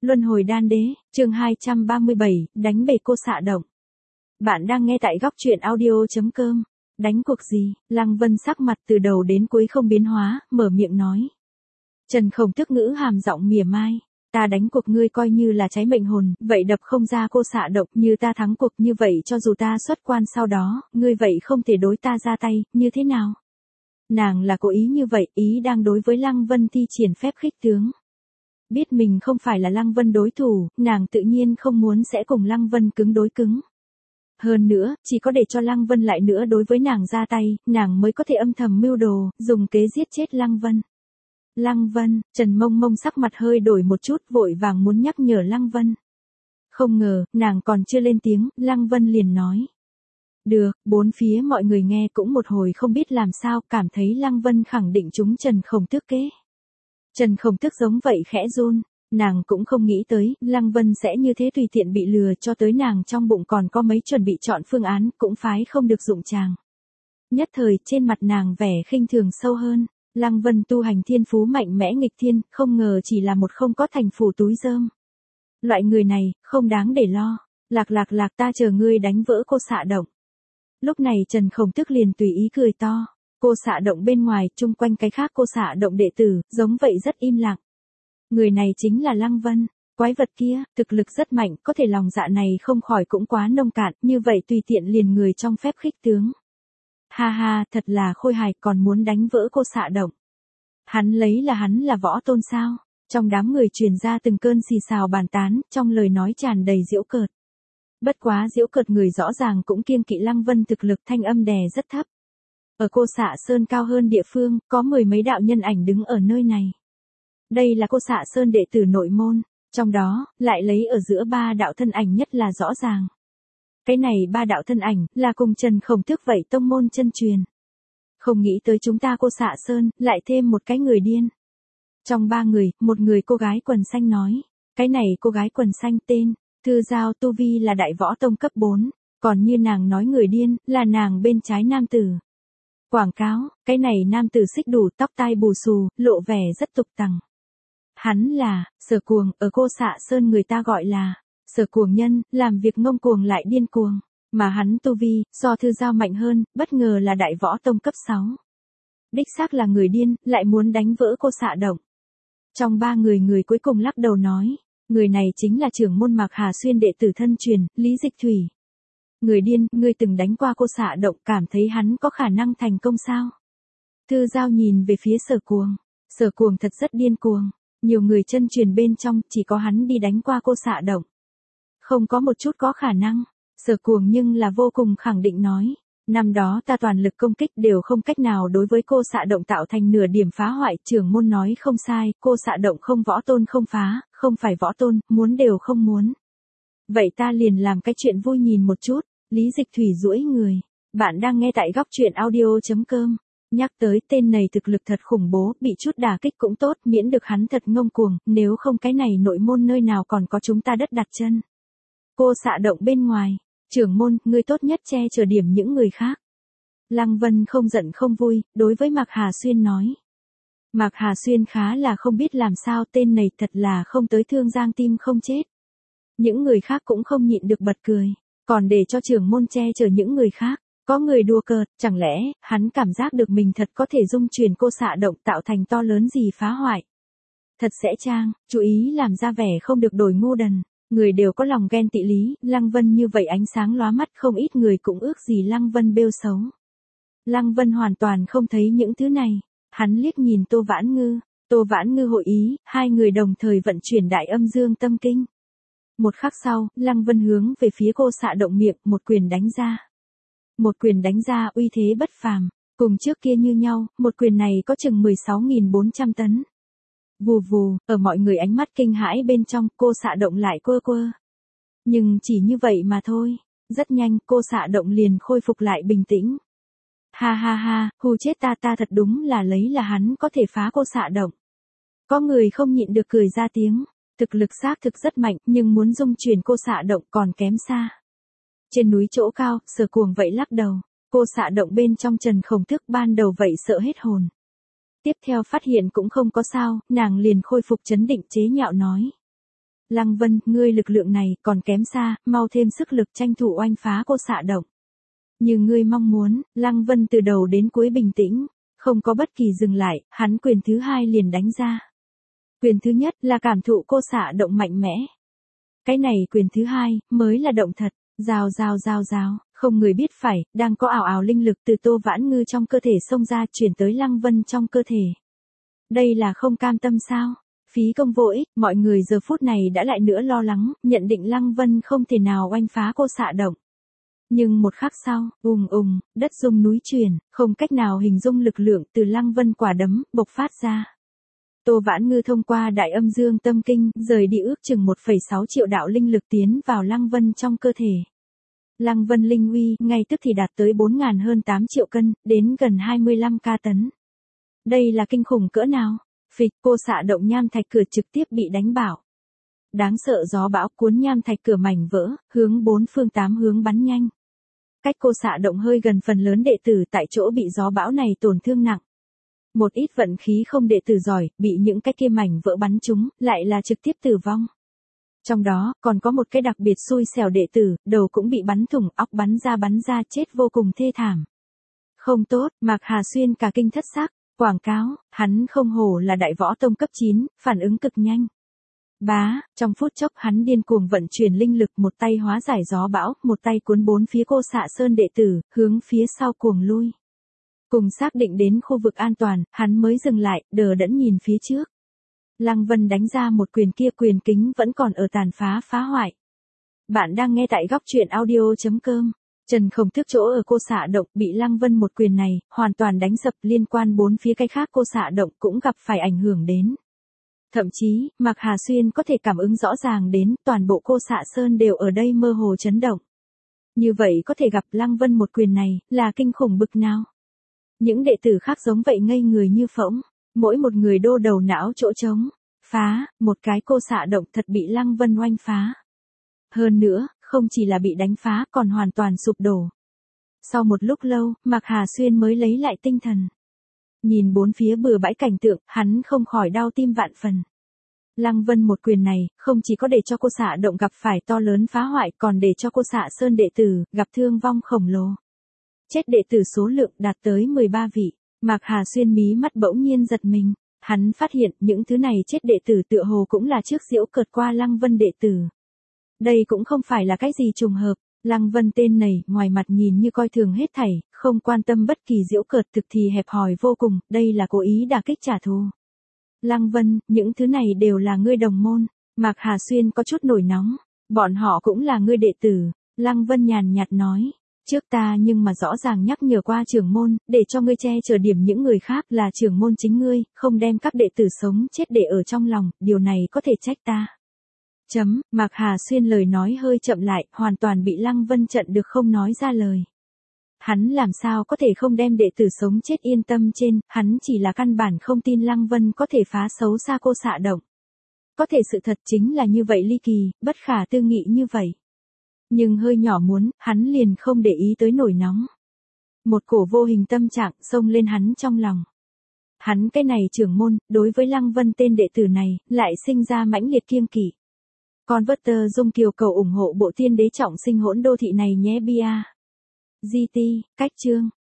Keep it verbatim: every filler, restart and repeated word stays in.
Luân hồi đan đế, chương hai trăm ba mươi bảy, đánh bể cô xạ động. Bạn đang nghe tại góc truyện audio.com. Đánh cuộc gì? Lăng Vân sắc mặt từ đầu đến cuối không biến hóa, mở miệng nói. Trần Khổng Tước ngữ hàm giọng mỉa mai. Ta đánh cuộc ngươi coi như là cháy mệnh hồn, vậy đập không ra cô xạ động, như ta thắng cuộc như vậy cho dù ta xuất quan sau đó, ngươi vậy không thể đối ta ra tay, như thế nào? Nàng là cố ý như vậy, ý đang đối với Lăng Vân thi triển phép khích tướng. Biết mình không phải là Lăng Vân đối thủ, nàng tự nhiên không muốn sẽ cùng Lăng Vân cứng đối cứng. Hơn nữa, chỉ có để cho Lăng Vân lại nữa đối với nàng ra tay, nàng mới có thể âm thầm mưu đồ, dùng kế giết chết Lăng Vân. Lăng Vân, Trần Mông Mông sắc mặt hơi đổi một chút, vội vàng muốn nhắc nhở Lăng Vân. Không ngờ, nàng còn chưa lên tiếng, Lăng Vân liền nói. Được, bốn phía mọi người nghe cũng một hồi không biết làm sao, cảm thấy Lăng Vân khẳng định chúng Trần Khổng Tước kế. Trần Khổng Tước giống vậy khẽ run, nàng cũng không nghĩ tới, Lăng Vân sẽ như thế tùy tiện bị lừa, cho tới nàng trong bụng còn có mấy chuẩn bị chọn phương án, cũng phái không được dụng chàng. Nhất thời, trên mặt nàng vẻ khinh thường sâu hơn, Lăng Vân tu hành thiên phú mạnh mẽ nghịch thiên, không ngờ chỉ là một không có thành phủ túi rơm. Loại người này, không đáng để lo, lạc lạc lạc ta chờ ngươi đánh vỡ cô xạ động. Lúc này Trần Khổng Tước liền tùy ý cười to. Cô xạ động bên ngoài, chung quanh cái khác cô xạ động đệ tử, giống vậy rất im lặng. Người này chính là Lăng Vân, quái vật kia, thực lực rất mạnh, có thể lòng dạ này không khỏi cũng quá nông cạn, như vậy tùy tiện liền người trong phép khích tướng. Ha ha, thật là khôi hài, còn muốn đánh vỡ cô xạ động. Hắn lấy là hắn là võ tôn sao? Trong đám người truyền ra từng cơn xì xào bàn tán, trong lời nói tràn đầy giễu cợt. Bất quá giễu cợt người rõ ràng cũng kiêng kỵ Lăng Vân thực lực thanh âm đè rất thấp. Ở cô xạ sơn cao hơn địa phương, có mười mấy đạo nhân ảnh đứng ở nơi này. Đây là cô xạ sơn đệ tử nội môn, trong đó, lại lấy ở giữa ba đạo thân ảnh nhất là rõ ràng. Cái này ba đạo thân ảnh, là cùng Trần Khổng Tước vậy tông môn chân truyền. Không nghĩ tới chúng ta cô xạ sơn, lại thêm một cái người điên. Trong ba người, một người cô gái quần xanh nói, cái này cô gái quần xanh tên, Thư Giao tu vi là đại võ tông cấp bốn, còn như nàng nói người điên, là nàng bên trái nam tử. Quảng cáo, cái này nam tử xích đủ tóc tai bù xù, lộ vẻ rất tục tằng. Hắn là, Sở Cuồng, ở cô xạ sơn người ta gọi là, Sở Cuồng nhân, làm việc ngông cuồng lại điên cuồng, mà hắn tu vi, so Thư Giao mạnh hơn, bất ngờ là đại võ tông cấp sáu. Đích xác là người điên, lại muốn đánh vỡ cô xạ động. Trong ba người người cuối cùng lắc đầu nói, người này chính là trưởng môn Mạc Hà Xuyên đệ tử thân truyền, Lý Dịch Thủy. Người điên, ngươi từng đánh qua cô xạ động, cảm thấy hắn có khả năng thành công sao? Thư Giao nhìn về phía Sở Cuồng. Sở Cuồng thật rất điên cuồng. Nhiều người chân truyền bên trong, chỉ có hắn đi đánh qua cô xạ động. Không có một chút có khả năng. Sở Cuồng nhưng là vô cùng khẳng định nói. Năm đó ta toàn lực công kích đều không cách nào đối với cô xạ động tạo thành nửa điểm phá hoại. Trưởng môn nói không sai, cô xạ động không võ tôn không phá, không phải võ tôn, muốn đều không muốn. Vậy ta liền làm cái chuyện vui nhìn một chút. Lý Dịch Thủy duỗi người. Bạn đang nghe tại góc truyện audio.com. Nhắc tới tên này thực lực thật khủng bố, bị chút đả kích cũng tốt, miễn được hắn thật ngông cuồng, nếu không cái này nội môn nơi nào còn có chúng ta đất đặt chân. Cô xạ động bên ngoài, trưởng môn, ngươi tốt nhất che chở điểm những người khác. Lăng Vân không giận không vui, đối với Mạc Hà Xuyên nói. Mạc Hà Xuyên khá là không biết làm sao, tên này thật là không tới thương giang tim không chết. Những người khác cũng không nhịn được bật cười. Còn để cho trưởng môn che chở những người khác, có người đùa cợt, chẳng lẽ, hắn cảm giác được mình thật có thể dung chuyển cô xạ động tạo thành to lớn gì phá hoại. Thật sẽ trang, chú ý làm ra vẻ không được đổi ngu đần, người đều có lòng ghen tị lý, Lăng Vân như vậy ánh sáng lóa mắt không ít người cũng ước gì Lăng Vân bêu xấu. Lăng Vân hoàn toàn không thấy những thứ này, hắn liếc nhìn Tô Vãn Ngư, Tô Vãn Ngư hội ý, hai người đồng thời vận chuyển đại âm dương tâm kinh. Một khắc sau, Lăng Vân hướng về phía cô xạ động miệng, một quyền đánh ra. Một quyền đánh ra uy thế bất phàm, cùng trước kia như nhau, một quyền này có chừng mười sáu nghìn bốn trăm tấn. Vù vù, ở mọi người ánh mắt kinh hãi bên trong, cô xạ động lại quơ quơ. Nhưng chỉ như vậy mà thôi, rất nhanh, cô xạ động liền khôi phục lại bình tĩnh. Ha ha ha, hù chết ta ta thật đúng là lấy là hắn có thể phá cô xạ động. Có người không nhịn được cười ra tiếng. Thực lực xác thực rất mạnh, nhưng muốn dung chuyển cô xạ động còn kém xa. Trên núi chỗ cao, Sở Cuồng vậy lắc đầu, cô xạ động bên trong Trần Khổng Tước ban đầu vậy sợ hết hồn. Tiếp theo phát hiện cũng không có sao, nàng liền khôi phục trấn định chế nhạo nói. Lăng Vân, ngươi lực lượng này còn kém xa, mau thêm sức lực tranh thủ oanh phá cô xạ động. Như ngươi mong muốn, Lăng Vân từ đầu đến cuối bình tĩnh, không có bất kỳ dừng lại, hắn quyền thứ hai liền đánh ra. Quyền thứ nhất là cảm thụ cô xạ động mạnh mẽ. Cái này quyền thứ hai, mới là động thật, rào rào rào rào, không người biết phải, đang có ảo ảo linh lực từ Tô Vãn Ngư trong cơ thể xông ra chuyển tới Lăng Vân trong cơ thể. Đây là không cam tâm sao? Phí công vô ích, mọi người giờ phút này đã lại nữa lo lắng, nhận định Lăng Vân không thể nào oanh phá cô xạ động. Nhưng một khắc sau, ùng ùng, đất rung núi chuyển, không cách nào hình dung lực lượng từ Lăng Vân quả đấm, bộc phát ra. Tô Vãn Ngư thông qua đại âm dương tâm kinh, rời đi ước chừng một phẩy sáu triệu đạo linh lực tiến vào Lăng Vân trong cơ thể. Lăng Vân linh uy, ngay tức thì đạt tới bốn ngàn hơn tám triệu cân, đến gần hai mươi lăm ca tấn. Đây là kinh khủng cỡ nào? Phịch, cô xạ động nham thạch cửa trực tiếp bị đánh bảo. Đáng sợ gió bão cuốn nham thạch cửa mảnh vỡ, hướng bốn phương tám hướng bắn nhanh. Cách cô xạ động hơi gần phần lớn đệ tử tại chỗ bị gió bão này tổn thương nặng. Một ít vận khí không đệ tử giỏi, bị những cái kia mảnh vỡ bắn trúng, lại là trực tiếp tử vong. Trong đó, còn có một cái đặc biệt xui xẻo đệ tử, đầu cũng bị bắn thủng, óc bắn ra bắn ra chết vô cùng thê thảm. Không tốt, Mạc Hà Xuyên cả kinh thất sắc, quảng cáo, hắn không hổ là đại võ tông cấp chín, phản ứng cực nhanh. Bá, trong phút chốc hắn điên cuồng vận chuyển linh lực, một tay hóa giải gió bão, một tay cuốn bốn phía cô xạ sơn đệ tử, hướng phía sau cuồng lui. Cùng xác định đến khu vực an toàn, hắn mới dừng lại, đờ đẫn nhìn phía trước. Lăng Vân đánh ra một quyền kia, quyền kính vẫn còn ở tàn phá phá hoại. Bạn đang nghe tại góc truyện audio chấm com. Trần Không Thức chỗ ở cô xạ động bị Lăng Vân một quyền này, hoàn toàn đánh sập, liên quan bốn phía cái khác cô xạ động cũng gặp phải ảnh hưởng đến. Thậm chí, Mạc Hà Xuyên có thể cảm ứng rõ ràng đến, toàn bộ cô xạ sơn đều ở đây mơ hồ chấn động. Như vậy có thể gặp Lăng Vân một quyền này, là kinh khủng bực nào? Những đệ tử khác giống vậy ngây người như phỗng, mỗi một người đô đầu não chỗ trống, phá, một cái cô xạ động thật bị Lăng Vân oanh phá. Hơn nữa, không chỉ là bị đánh phá còn hoàn toàn sụp đổ. Sau một lúc lâu, Mạc Hà Xuyên mới lấy lại tinh thần. Nhìn bốn phía bừa bãi cảnh tượng, hắn không khỏi đau tim vạn phần. Lăng Vân một quyền này, không chỉ có để cho cô xạ động gặp phải to lớn phá hoại, còn để cho cô xạ sơn đệ tử, gặp thương vong khổng lồ. Chết đệ tử số lượng đạt tới mười ba vị, Mạc Hà Xuyên mí mắt bỗng nhiên giật mình. Hắn phát hiện những thứ này chết đệ tử tựa hồ cũng là trước giễu cợt qua Lăng Vân đệ tử. Đây cũng không phải là cái gì trùng hợp, Lăng Vân tên này, ngoài mặt nhìn như coi thường hết thảy, không quan tâm bất kỳ giễu cợt, thực thì hẹp hòi vô cùng, đây là cố ý đả kích trả thù. Lăng Vân, những thứ này đều là ngươi đồng môn, Mạc Hà Xuyên có chút nổi nóng, bọn họ cũng là ngươi đệ tử, Lăng Vân nhàn nhạt nói, trước ta nhưng mà rõ ràng nhắc nhở qua trưởng môn, để cho ngươi che chở điểm những người khác là trưởng môn chính ngươi, không đem các đệ tử sống chết để ở trong lòng, điều này có thể trách ta. Chấm, Mạc Hà Xuyên lời nói hơi chậm lại, hoàn toàn bị Lăng Vân trận được không nói ra lời. Hắn làm sao có thể không đem đệ tử sống chết yên tâm trên, hắn chỉ là căn bản không tin Lăng Vân có thể phá xấu xa cô xạ động. Có thể sự thật chính là như vậy ly kỳ, bất khả tư nghị như vậy. Nhưng hơi nhỏ muốn, hắn liền không để ý tới nổi nóng. Một cổ vô hình tâm trạng xông lên hắn trong lòng. Hắn cái này trưởng môn, đối với Lăng Vân tên đệ tử này, lại sinh ra mãnh liệt kiêng kỵ. Converter Dung Kiều cầu ủng hộ bộ tiên đế trọng sinh hỗn đô thị này nhé bia. giê tê, cách chương.